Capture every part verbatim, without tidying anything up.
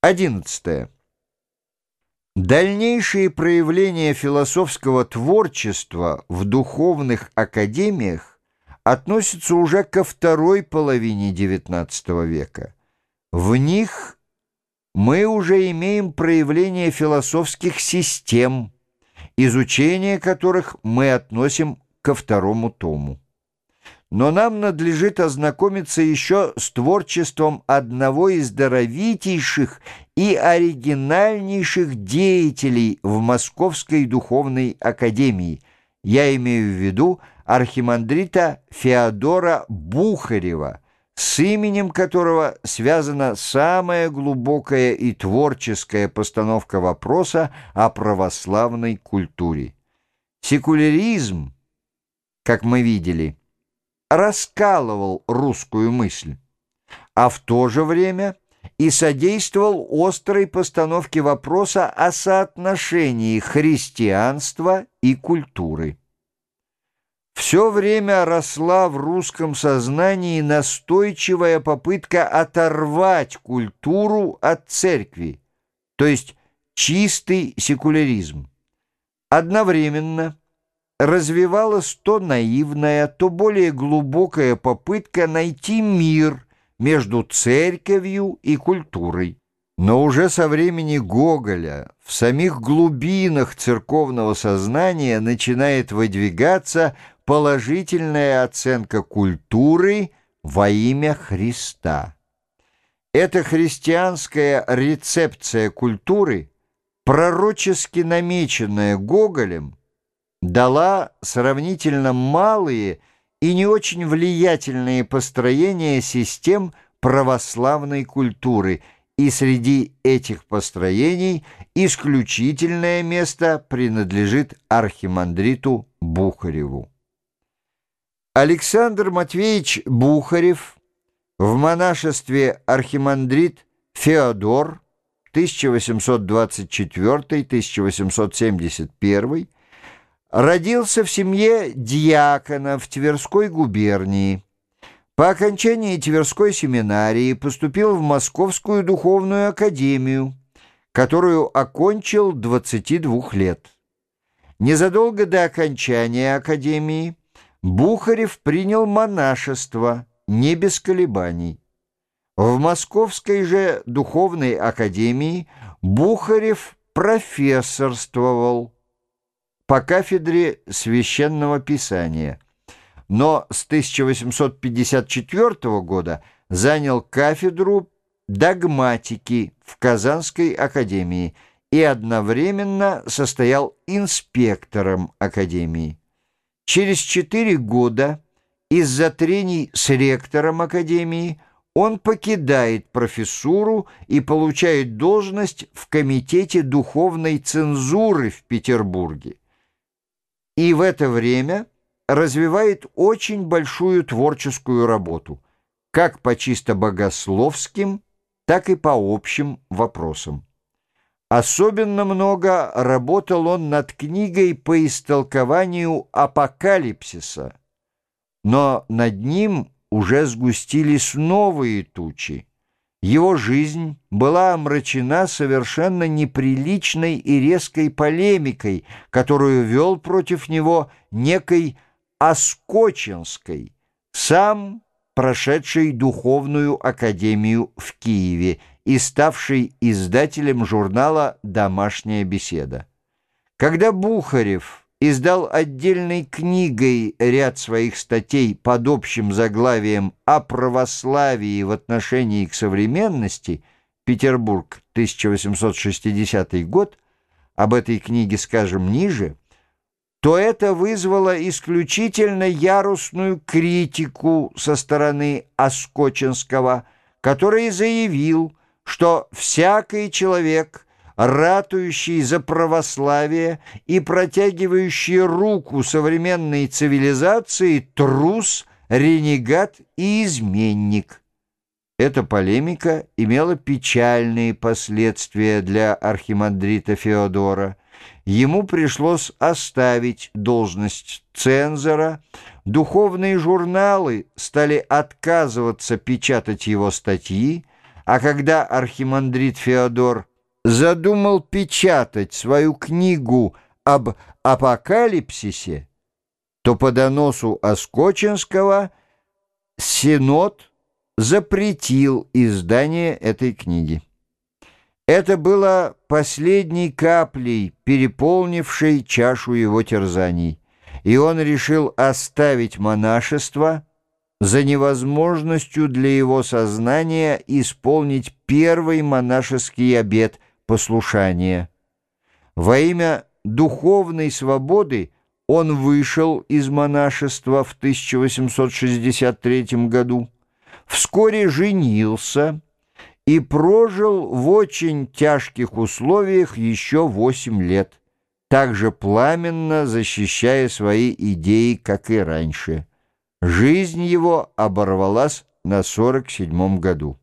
Одиннадцатое. Дальнейшие проявления философского творчества в духовных академиях относятся уже ко второй половине девятнадцатого века. В них мы уже имеем проявление философских систем, изучение которых мы относим ко второму тому. Но нам надлежит ознакомиться еще с творчеством одного из даровитейших и оригинальнейших деятелей в Московской духовной академии. Я имею в виду архимандрита Феодора Бухарева, с именем которого связана самая глубокая и творческая постановка вопроса о православной культуре. Секуляризм, как мы видели, раскалывал русскую мысль, а в то же время и содействовал острой постановке вопроса о соотношении христианства и культуры. Все время росла в русском сознании настойчивая попытка оторвать культуру от церкви, то есть чистый секуляризм. Одновременно развивалась то наивная, то более глубокая попытка найти мир между церковью и культурой. Но уже со времени Гоголя в самих глубинах церковного сознания начинает выдвигаться положительная оценка культуры во имя Христа. Эта христианская рецепция культуры, пророчески намеченная Гоголем, дала сравнительно малые и не очень влиятельные построения систем православной культуры, и среди этих построений исключительное место принадлежит архимандриту Бухареву. Александр Матвеевич Бухарев, в монашестве архимандрит Феодор, тысяча восемьсот двадцать четвёртый — тысяча восемьсот семьдесят первый, родился в семье дьякона в Тверской губернии. По окончании Тверской семинарии поступил в Московскую духовную академию, которую окончил двадцати двух лет. Незадолго до окончания академии Бухарев принял монашество, не без колебаний. В Московской же духовной академии Бухарев профессорствовал по кафедре священного писания, но с тысяча восемьсот пятьдесят четвёртого года занял кафедру догматики в Казанской академии и одновременно состоял инспектором академии. Через четыре года из-за трений с ректором академии он покидает профессуру и получает должность в Комитете духовной цензуры в Петербурге. И в это время развивает очень большую творческую работу, как по чисто богословским, так и по общим вопросам. Особенно много работал он над книгой по истолкованию апокалипсиса, но над ним уже сгустились новые тучи. Его жизнь была омрачена совершенно неприличной и резкой полемикой, которую вел против него некой Оскоченской, сам прошедший духовную академию в Киеве и ставший издателем журнала «Домашняя беседа». Когда Бухарев издал отдельной книгой ряд своих статей под общим заглавием «О православии в отношении к современности», Петербург, тысяча восемьсот шестидесятый год, об этой книге скажем ниже, то это вызвало исключительно яростную критику со стороны Оскоченского, который заявил, что всякий человек, ратующий за православие и протягивающий руку современной цивилизации, трус, ренегат и изменник. Эта полемика имела печальные последствия для архимандрита Феодора. Ему пришлось оставить должность цензора, духовные журналы стали отказываться печатать его статьи, А когда архимандрит Феодор задумал печатать свою книгу об апокалипсисе, то по доносу Оскоченского Синод запретил издание этой книги. Это было последней каплей, переполнившей чашу его терзаний, и он решил оставить монашество за невозможностью для его сознания исполнить первый монашеский обет послушания. Во имя духовной свободы он вышел из монашества в тысяча восемьсот шестьдесят третьем году, вскоре женился и прожил в очень тяжких условиях еще восемь лет, также пламенно защищая свои идеи, как и раньше. Жизнь его оборвалась на сорок седьмом году.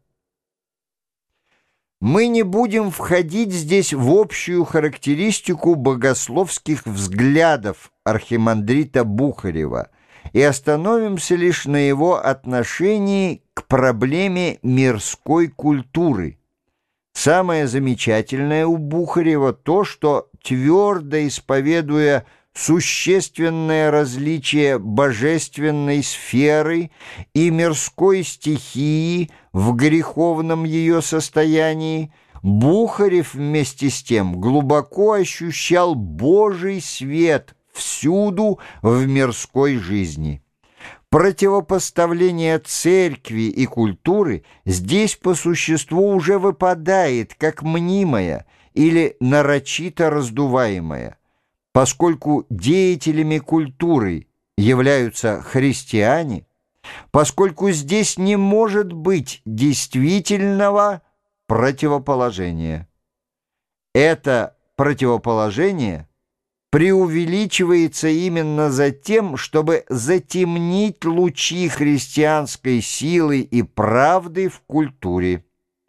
Мы не будем входить здесь в общую характеристику богословских взглядов архимандрита Бухарева и остановимся лишь на его отношении к проблеме мирской культуры. Самое замечательное у Бухарева то, что, твердо исповедуя существенное различие божественной сферы и мирской стихии в греховном ее состоянии, Бухарев вместе с тем глубоко ощущал Божий свет всюду в мирской жизни. Противопоставление церкви и культуры здесь по существу уже выпадает как мнимое или нарочито раздуваемое. Поскольку деятелями культуры являются христиане, поскольку здесь не может быть действительного противоположения. Это противоположение преувеличивается именно за тем, чтобы затемнить лучи христианской силы и правды в культуре.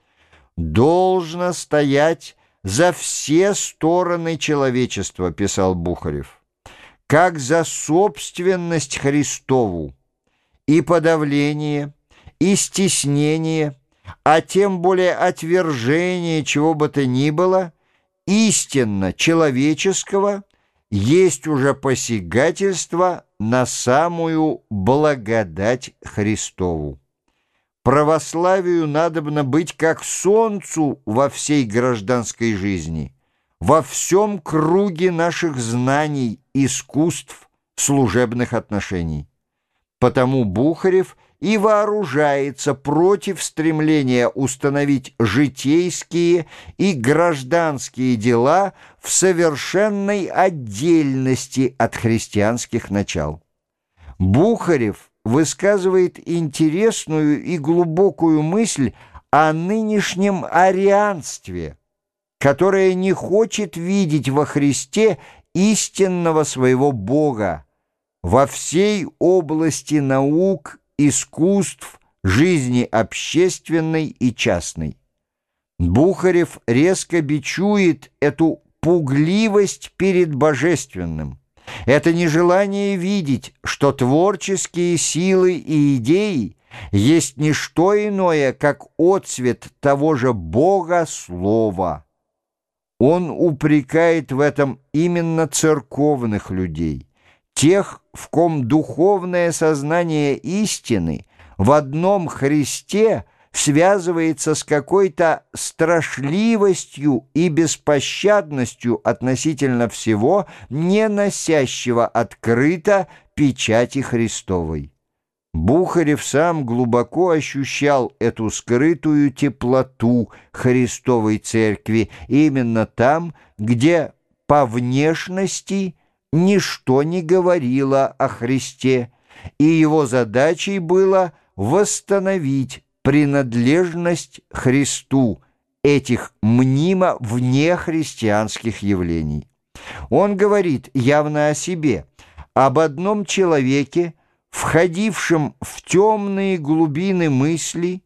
Должно стоять за все стороны человечества, писал Бухарев, как за собственность Христову, и подавление, и стеснение, а тем более отвержение чего бы то ни было, истинно человеческого, есть уже посягательство на самую благодать Христову. Православию надобно быть как солнцу во всей гражданской жизни, во всем круге наших знаний, искусств, служебных отношений. Потому Бухарев и вооружается против стремления установить житейские и гражданские дела в совершенной отдельности от христианских начал. Бухарев высказывает интересную и глубокую мысль о нынешнем арианстве, которое не хочет видеть во Христе истинного своего Бога во всей области наук, искусств, жизни общественной и частной. Бухарев резко бичует эту пугливость перед божественным. Это нежелание видеть, что творческие силы и идеи есть не что иное, как отцвет того же Бога Слова. Он упрекает в этом именно церковных людей, тех, в ком духовное сознание истины в одном Христе связывается с какой-то страшливостью и беспощадностью относительно всего, не носящего открыто печати Христовой. Бухарев сам глубоко ощущал эту скрытую теплоту Христовой Церкви именно там, где по внешности ничто не говорило о Христе, и его задачей было восстановить принадлежность Христу этих мнимо внехристианских явлений. Он говорит явно о себе, об одном человеке, входившем в темные глубины мысли,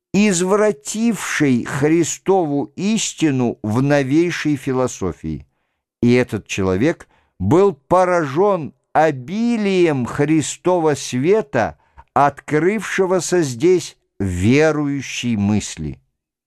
извратившей Христову истину в новейшей философии. И этот человек был поражен обилием Христова света, открывшегося здесь верующей мысли.